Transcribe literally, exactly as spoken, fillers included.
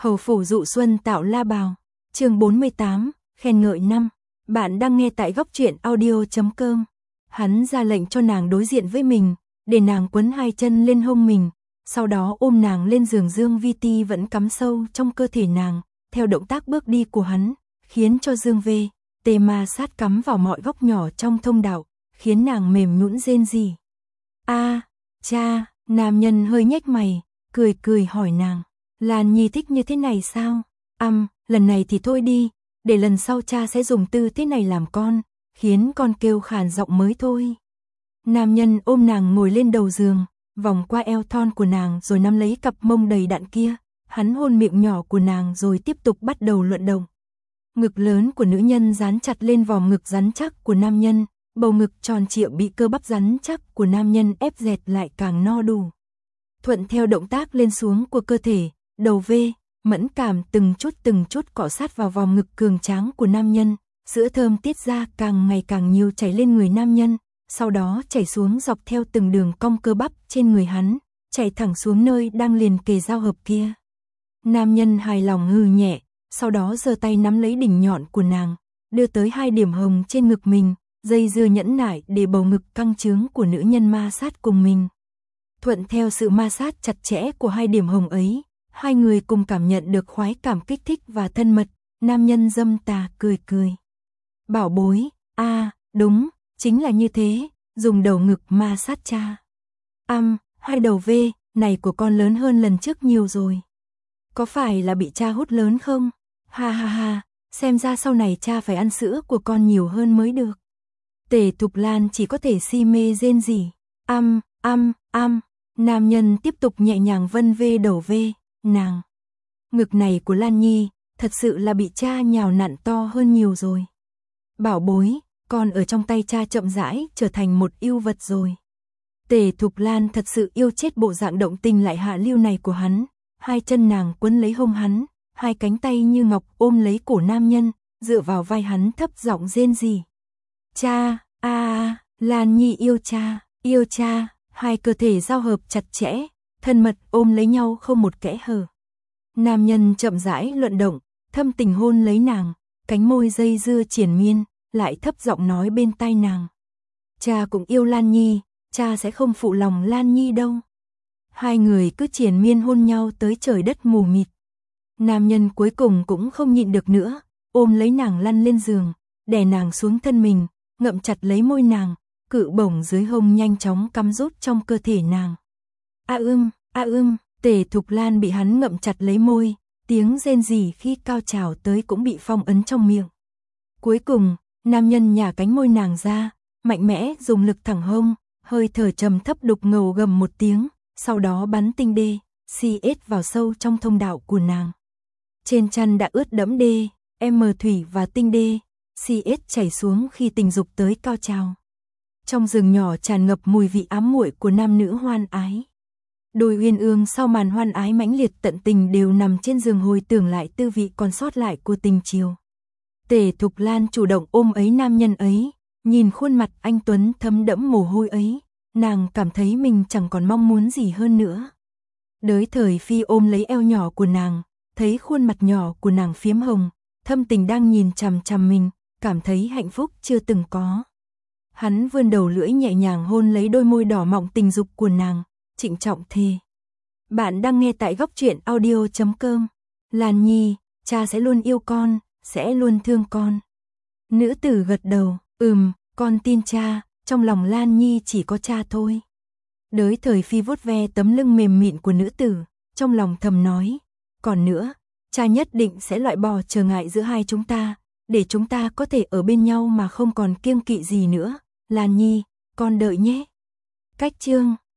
Hầu phủ dụ xuân tạo la bào. Chương bốn mươi tám, khen ngợi năm. Bạn đang nghe tại góc truyện audio chấm com. Hắn ra lệnh cho nàng đối diện với mình, để nàng quấn hai chân lên hông mình, sau đó ôm nàng lên giường. Dương Vi Ti vẫn cắm sâu trong cơ thể nàng, theo động tác bước đi của hắn, khiến cho Dương V, Tê ma sát cắm vào mọi góc nhỏ trong thông đạo, khiến nàng mềm nhũn rên rỉ. A, cha, nam nhân hơi nhếch mày, cười cười hỏi nàng, Lan Nhi thích như thế này sao? Âm, lần này thì thôi đi, để lần sau cha sẽ dùng tư thế này làm con, khiến con kêu khàn giọng mới thôi. Nam nhân ôm nàng ngồi lên đầu giường, vòng qua eo thon của nàng rồi nắm lấy cặp mông đầy đặn kia, hắn hôn miệng nhỏ của nàng rồi tiếp tục bắt đầu luận động. Ngực lớn của nữ nhân dán chặt lên vòng ngực rắn chắc của nam nhân, bầu ngực tròn trịa bị cơ bắp rắn chắc của nam nhân ép dẹt lại càng no đủ. Thuận theo động tác lên xuống của cơ thể, đầu V, mẫn cảm từng chút từng chút cọ sát vào vòng ngực cường tráng của nam nhân, sữa thơm tiết ra càng ngày càng nhiều chảy lên người nam nhân, sau đó chảy xuống dọc theo từng đường cong cơ bắp trên người hắn, chảy thẳng xuống nơi đang liền kề giao hợp kia. Nam nhân hài lòng hừ nhẹ, sau đó giơ tay nắm lấy đỉnh nhọn của nàng, đưa tới hai điểm hồng trên ngực mình, dây dưa nhẫn nại để bầu ngực căng trướng của nữ nhân ma sát cùng mình. Thuận theo sự ma sát chặt chẽ của hai điểm hồng ấy, hai người cùng cảm nhận được khoái cảm kích thích và thân mật. Nam nhân dâm tà cười cười. Bảo bối, a, à, đúng, chính là như thế, dùng đầu ngực ma sát cha. Âm, hai đầu V này của con lớn hơn lần trước nhiều rồi. Có phải là bị cha hút lớn không? Ha ha ha, xem ra sau này cha phải ăn sữa của con nhiều hơn mới được. Tề Thục Lan chỉ có thể si mê rên rỉ. Âm, âm, âm, nam nhân tiếp tục nhẹ nhàng vân vê đầu V, nàng. Ngực này của Lan Nhi, thật sự là bị cha nhào nặn to hơn nhiều rồi. Bảo bối, con ở trong tay cha chậm rãi trở thành một yêu vật rồi. Tề Thục Lan thật sự yêu chết bộ dạng động tình lại hạ lưu này của hắn. Hai chân nàng quấn lấy hông hắn, hai cánh tay như ngọc ôm lấy cổ nam nhân, dựa vào vai hắn thấp giọng rên rỉ. Cha, a a, Lan Nhi yêu cha, yêu cha, hai cơ thể giao hợp chặt chẽ, thân mật ôm lấy nhau không một kẽ hở. Nam nhân chậm rãi luận động, thâm tình hôn lấy nàng, cánh môi dây dưa triền miên, lại thấp giọng nói bên tai nàng. Cha cũng yêu Lan Nhi, cha sẽ không phụ lòng Lan Nhi đâu. Hai người cứ triền miên hôn nhau tới trời đất mù mịt. Nam nhân cuối cùng cũng không nhịn được nữa, ôm lấy nàng lăn lên giường, đè nàng xuống thân mình, ngậm chặt lấy môi nàng, cự bổng dưới hông nhanh chóng cắm rút trong cơ thể nàng. A ưm, a ưm, Tề Thục Lan bị hắn ngậm chặt lấy môi, tiếng rên rỉ khi cao trào tới cũng bị phong ấn trong miệng. Cuối cùng, nam nhân nhả cánh môi nàng ra, mạnh mẽ dùng lực thẳng hông, hơi thở trầm thấp đục ngầu gầm một tiếng, sau đó bắn tinh D, xê ét vào sâu trong thông đạo của nàng. Trên chăn đã ướt đẫm D, M thủy và tinh D, xê ét chảy xuống khi tình dục tới cao trào. Trong giường nhỏ tràn ngập mùi vị ám muội của nam nữ hoan ái. Đôi uyên ương sau màn hoan ái mãnh liệt tận tình đều nằm trên giường hồi tưởng lại tư vị còn sót lại của tình chiều. Tề Thục Lan chủ động ôm ấy nam nhân ấy, nhìn khuôn mặt anh tuấn thấm đẫm mồ hôi ấy, nàng cảm thấy mình chẳng còn mong muốn gì hơn nữa. Đới thời phi ôm lấy eo nhỏ của nàng, thấy khuôn mặt nhỏ của nàng phiếm hồng, thâm tình đang nhìn chằm chằm mình, cảm thấy hạnh phúc chưa từng có. Hắn vươn đầu lưỡi nhẹ nhàng hôn lấy đôi môi đỏ mọng tình dục của nàng, trịnh trọng thề. Bạn đang nghe tại góc truyện audio chấm com. Lan Nhi, cha sẽ luôn yêu con, sẽ luôn thương con. Nữ tử gật đầu, ừm, con tin cha, trong lòng Lan Nhi chỉ có cha thôi. Đới thời phi vuốt ve tấm lưng mềm mịn của nữ tử, trong lòng thầm nói, còn nữa, cha nhất định sẽ loại bỏ trở ngại giữa hai chúng ta, để chúng ta có thể ở bên nhau mà không còn kiêng kỵ gì nữa. Lan Nhi, con đợi nhé. Cách chương